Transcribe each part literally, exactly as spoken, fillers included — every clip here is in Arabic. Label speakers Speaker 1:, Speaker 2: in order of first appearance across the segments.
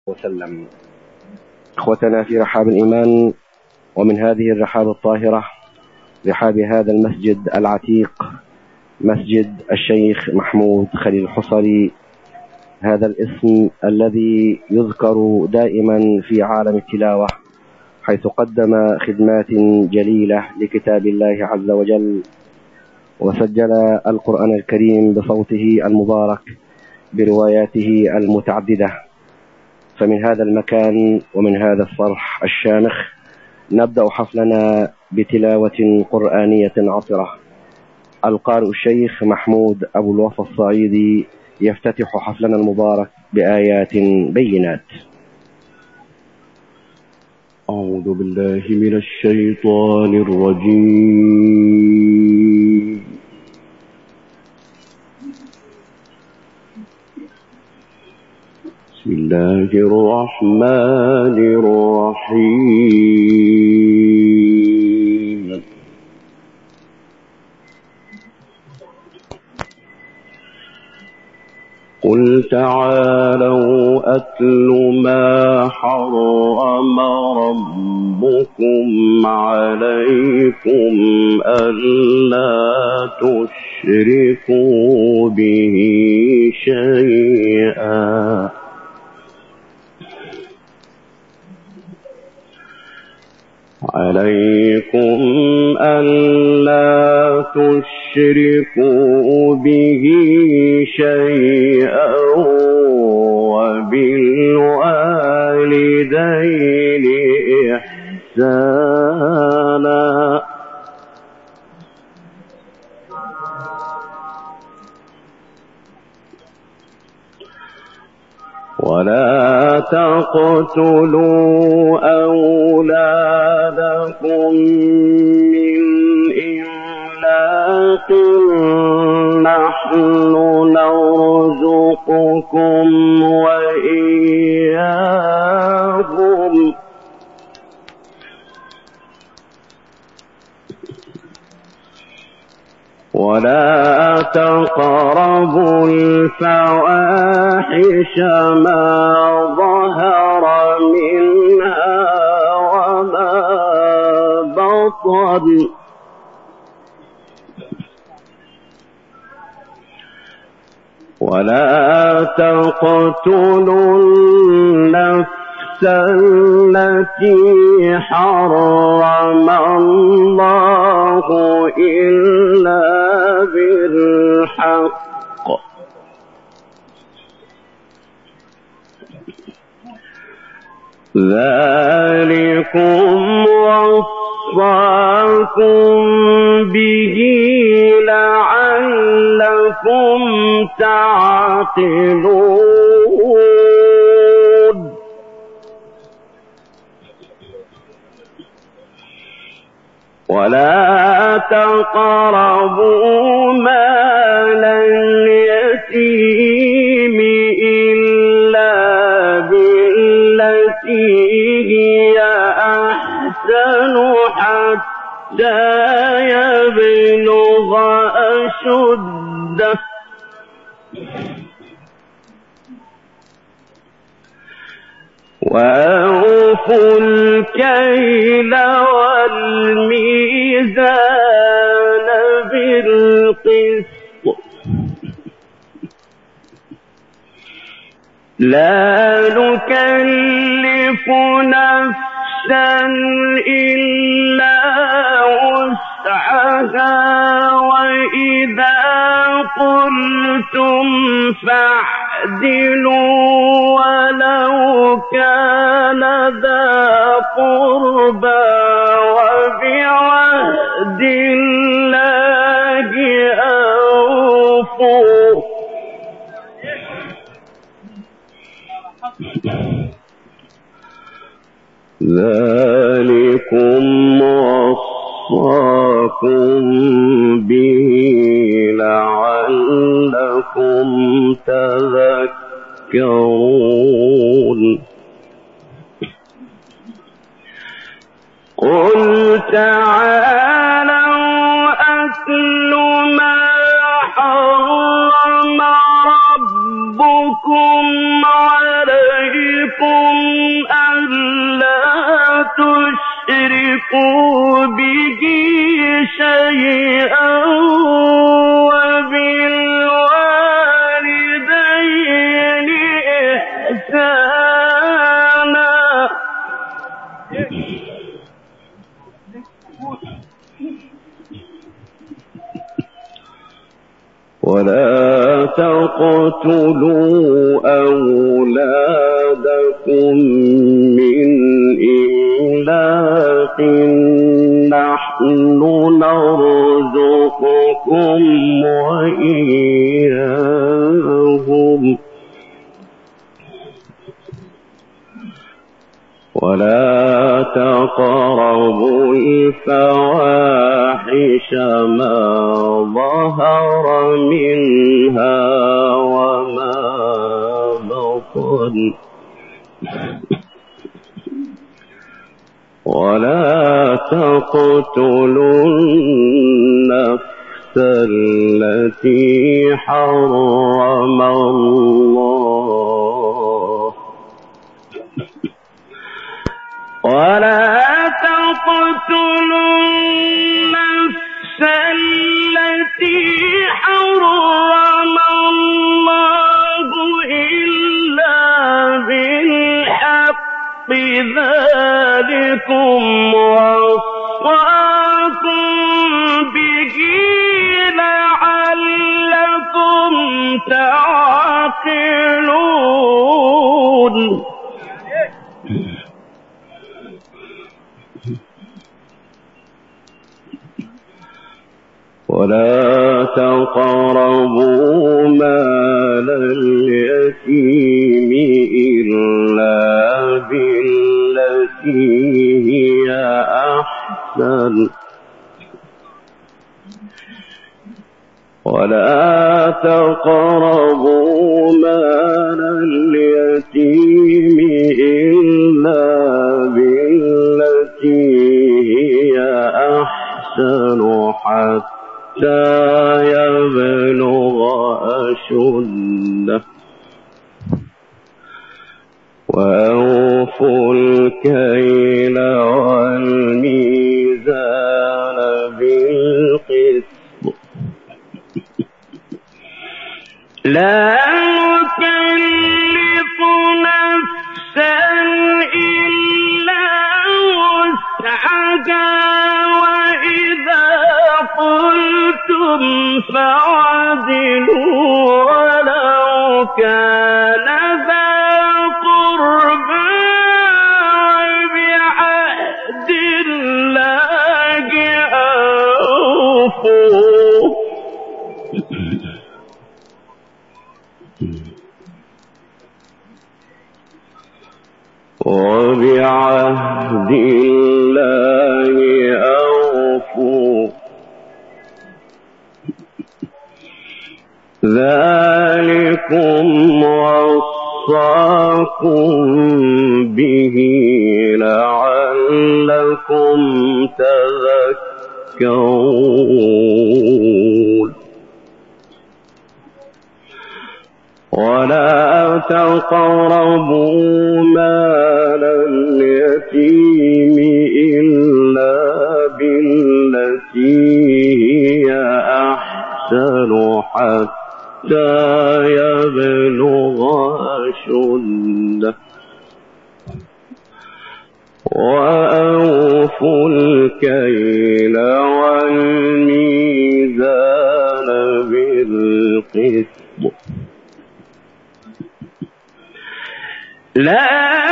Speaker 1: وسلم. إخوتنا في رحاب الإيمان، ومن هذه الرحاب الطاهرة رحاب هذا المسجد العتيق، مسجد الشيخ محمود خليل الحصري، هذا الاسم الذي يذكر دائما في عالم التلاوة، حيث قدم خدمات جليلة لكتاب الله عز وجل، وسجل القرآن الكريم بصوته المبارك برواياته المتعددة. فمن هذا المكان ومن هذا الصرح الشامخ نبدأ حفلنا بتلاوة قرآنية عطرة. القارئ الشيخ محمود أبو الوفا الصعيدي يفتتح حفلنا المبارك بآيات بينات.
Speaker 2: أعوذ بالله من الشيطان الرجيم. بسم الله الرحمن الرحيم. قل تعالوا أتل ما حرم ربكم عليكم ألا تشركوا به شيئا عليكم ألا تشركوا به شيئا وبالوالدين إحسانا ولا تقتلوا أولادكم من إملاق نحن نرزقكم وإياهم ولا تقربوا الفواحش ما ظهر منها وما بطن ولا تقتلوا النفس التي حرم الله إلا بالحق ذلكم وصاكم به لعلكم تعقلون. ولا تقربوا مال اليتيم إلا بالتي هي أحسن حتى يبلغ أشده وأوفوا الكيل والميزان بالقسط لا نكلف نفسا إلا وسعها وإذا قلتم فاعدلوا ولو كان ذا قربى وبعهد الله أوفوا ذلكم وصاكم به لعلكم تذكرون. قل تعالوا أتل ما حرم ربكم عليكم ألا تشركوا به شيئا وبالوالدين إحسانا ولا تقتلوا أولادكم من إملاق نحن نرزقكم وإياهم ولا تقربوا الفواحش ما ظهر منها وما بطن ولا تقتلوا النفس التي حرم الله ولا تقتلوا النفس التي حرم الله إلا بالحق ذلكم وصاكم به لعلكم تعقلون ولا تقربوا مال اليتيم إلا بالتي هي أحسن ولا تقربوا مال اليتيم إلا بالتي هي أحسن حتى يبلغ أشده وأوفوا الكيل والميزان بالقسط لا نكلف نفسا إلا وسعها وإذا قلتم فعدلوا ولو كان ذا قربى وبعهد الله أوفوا وبعهد الله أوفوا ذلكم وصاكم به لعلكم تذكرون ولا تقربوا مال اليتيم إلا بالتي هي أحسن حتى يبلغ أشده وأوفوا الكيل والميزان بالقسط لا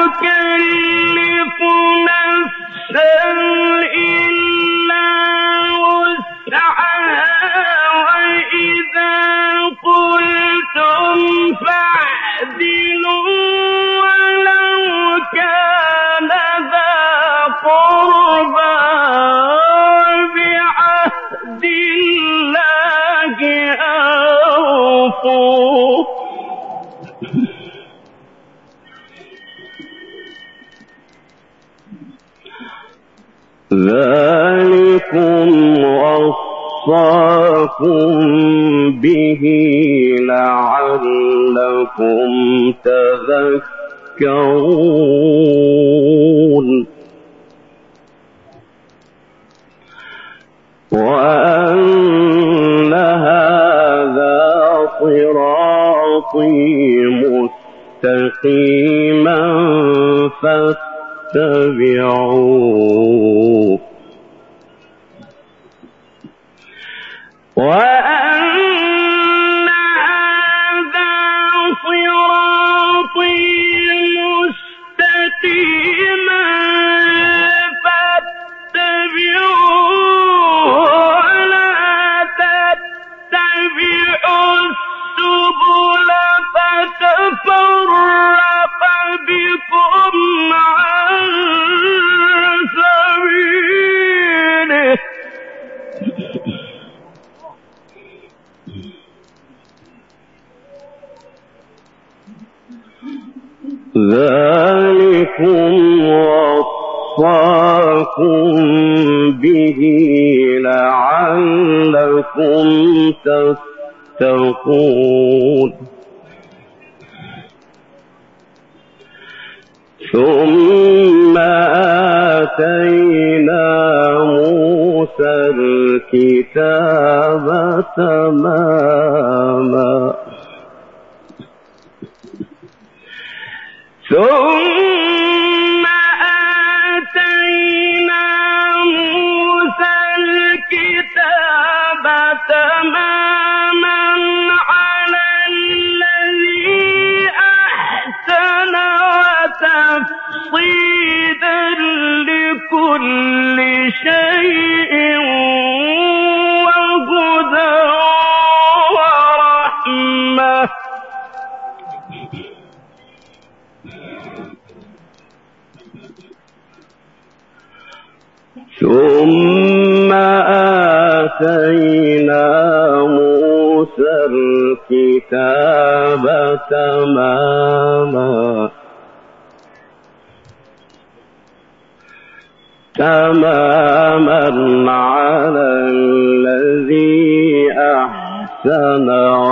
Speaker 2: نكلف نفسا إلا وسعها وإذا قلتم فاعدلوا ولو كان ذا قربى بعهد الله أوفوا ذلكم وصاكم به لعلكم تذكرون تذكرون وأن هذا صراطي مستقيما فاتبعوه وأن هذا صراطي مستقيما فاتبعوه ولا تتبعوا السبل فتفرق بكم عن سبيله ذلكم وصاكم به لعلكم تتقون ثم آتينا موسى الكتاب تماما ثم آتينا موسى الكتاب تماما على الذي أحسن وتفصيلا لكل شيء وهدى ورحمة ثم آتينا موسى الكتاب تماما تماما على الذي أحسن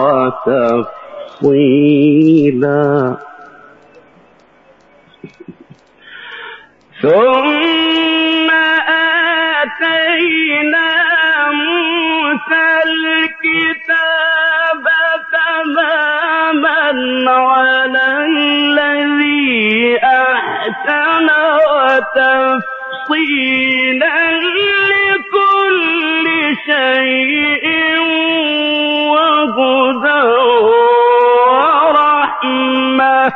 Speaker 2: وتفصيلا ثم آتينا موسى الكتاب تماما على الذي أحسن وتفصيلا لكل شيء وهدى ورحمة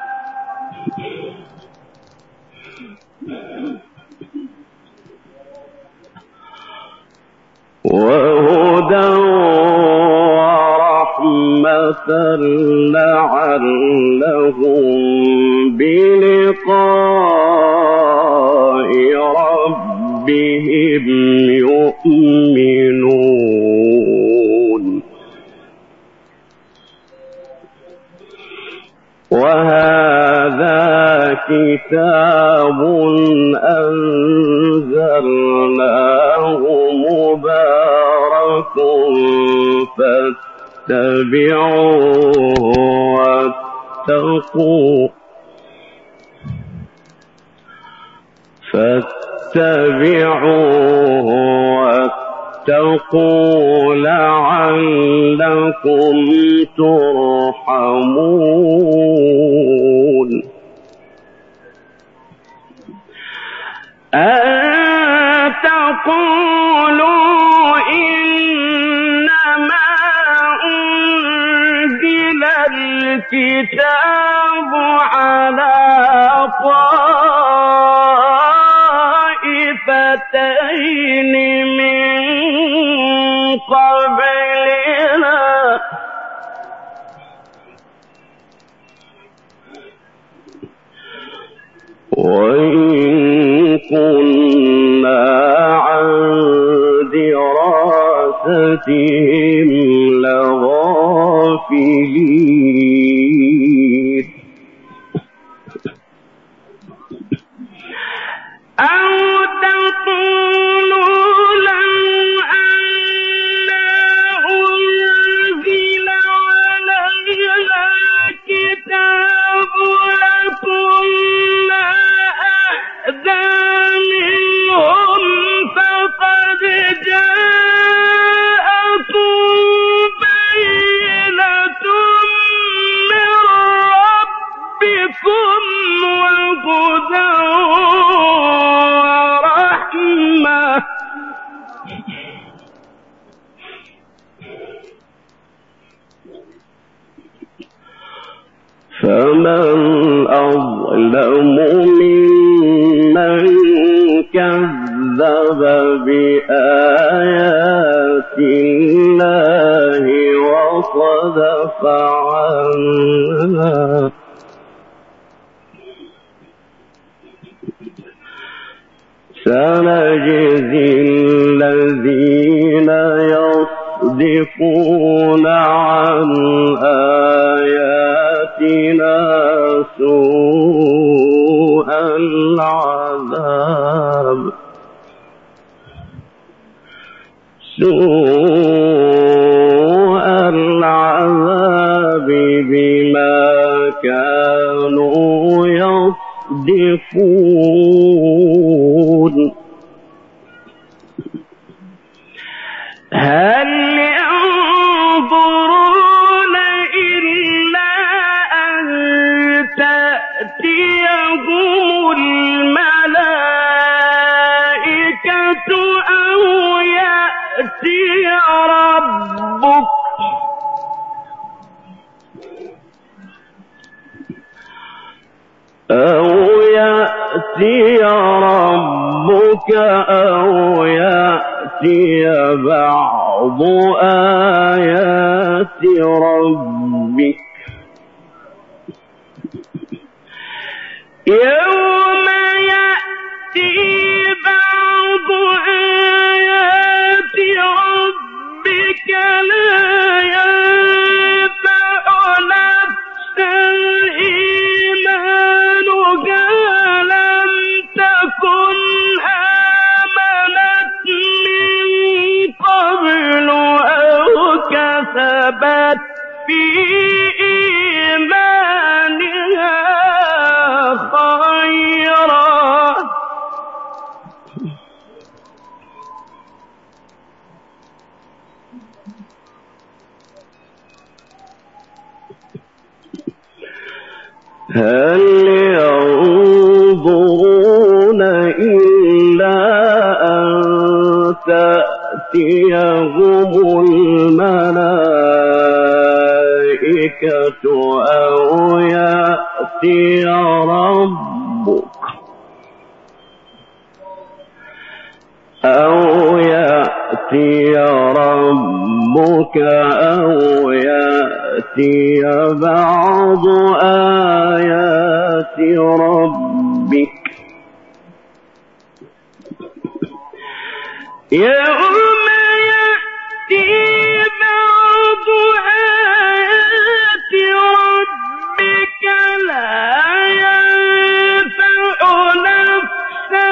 Speaker 2: وهدى ورحمة لعلهم بلقاء ربهم يؤمنون وهذا كتاب أنزلناه مبارك فاتبعوه واتقوا فاتبعوه واتقوا لعلكم ترحمون أن تقولوا إنما أنزل الكتاب على طائفتين من قبلنا وإن كنا عن دراستهم لغافلين أو تقولوا لو أنا أنزل علينا كتاب لكنا وهدى ورحمة فمن أظلم ممن كذب بآيات الله وصدف عنها سنجزي الذين يصدفون عن آياتنا سوء العذاب سوء العذاب بما كانوا يصدفون هل ينظرون إلا أن تأتيهم الملائكة أو يأتي ربك أو يأتي ربك أو يأتي بعض آيات ربك يوم يأتي بعض آيات ربك لا ينفع نفسا إيمانها لم تكن آمنت من قبل أو كسبت في إيمانها خيرا هل ينظرون إلا أن تأتيهم الملائكة أو يأتي ربك أو يأتي ربك أو يأتي بعض آيات ربك يوم يأتي بعض آيات ربك لا ينفع نفسا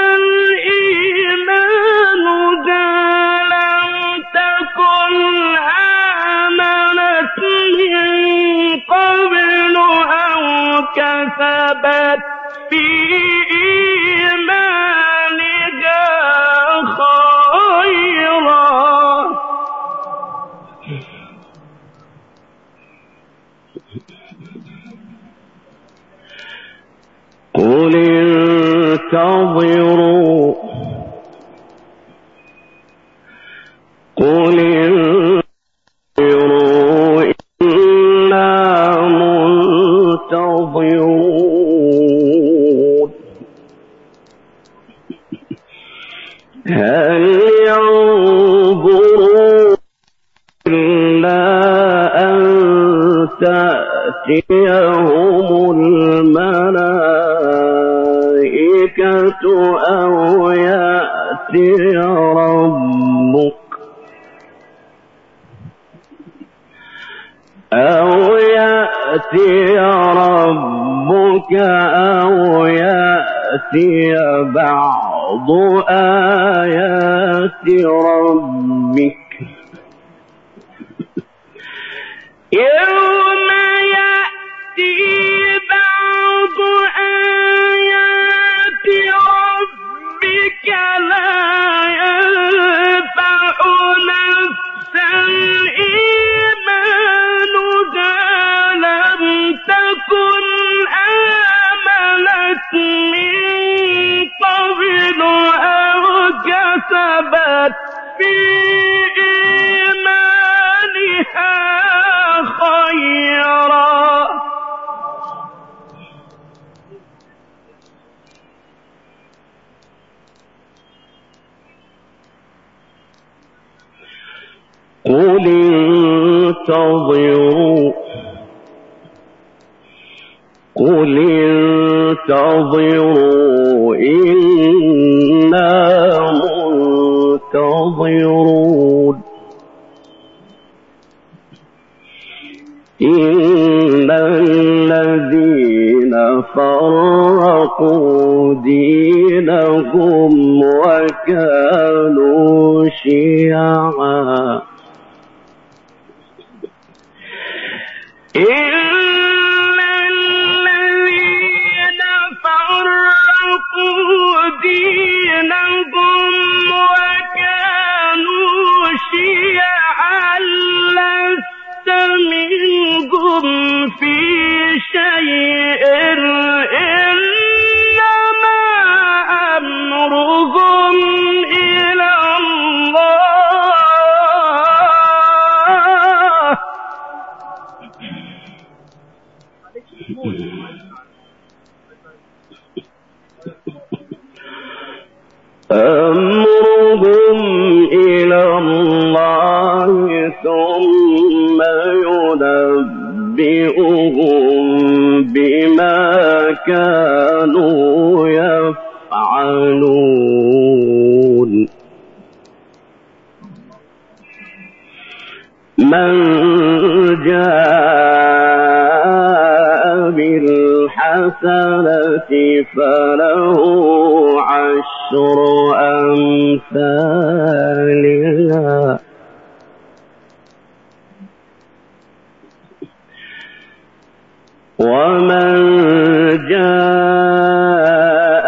Speaker 2: إيمانها لم تكن آمنت من قبل أو كسبت في إيمانها خيرا قل انتظروا قل انتظروا إنا منتظرون هل ينظرون إلا أن تأتيهم الملائكة أو يأتي ربك أو يأتي ربك أو يأتي بعض آيات ربك يوم يأتي بعض آيات ربك لا ينفع نفسا إيمانها لم تكن آمنت انتظروا قل انتظروا إنا منتظرون إن الذين فرقوا دينهم وكانوا شيعا إن الذين فرقوا دينهم وكانوا شيعا لست منهم في شيء إنما أمرهم إلى الله أمرهم إلى الله ثم ينبئهم بما كانوا يفعلون من جاء بالحسنة فله عشر أمثالها ومن جاء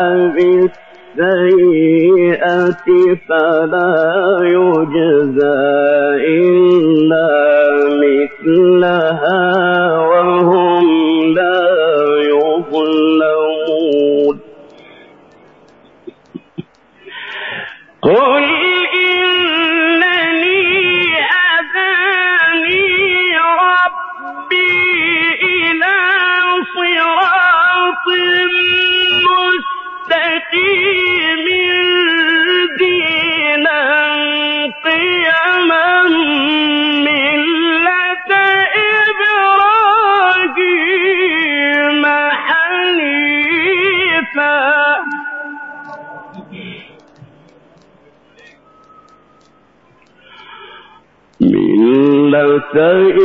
Speaker 2: بالسيئة فلا يجزى إلا مثلها وهم لا يظلمون قل إنني هداني ربي إلى صراط مستقيم دينا قيما ملة إبراهيم حنيفا ملة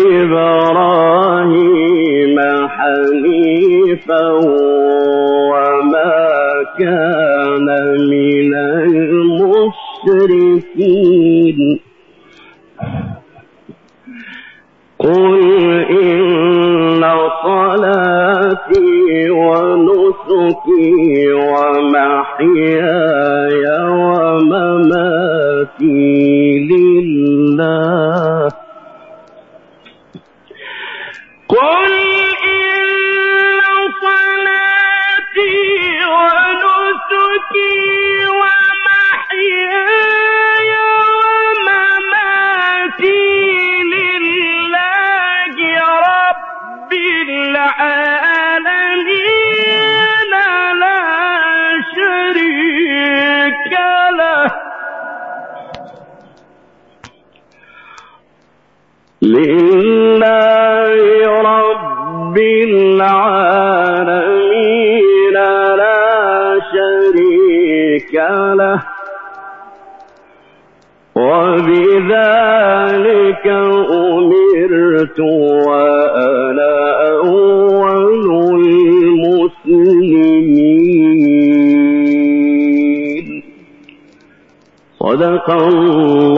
Speaker 2: إبراهيم حنيفا وما كان من المشركين قل إن صلاتي ونسكي ومحياي ومماتي لله قل إن صلاتي ونسكي ومحياي ومماتي لله رب العالمين لا شريك له لله رب العالمين لا شريك له وبذلك أمرت وأنا أول المسلمين صدق الله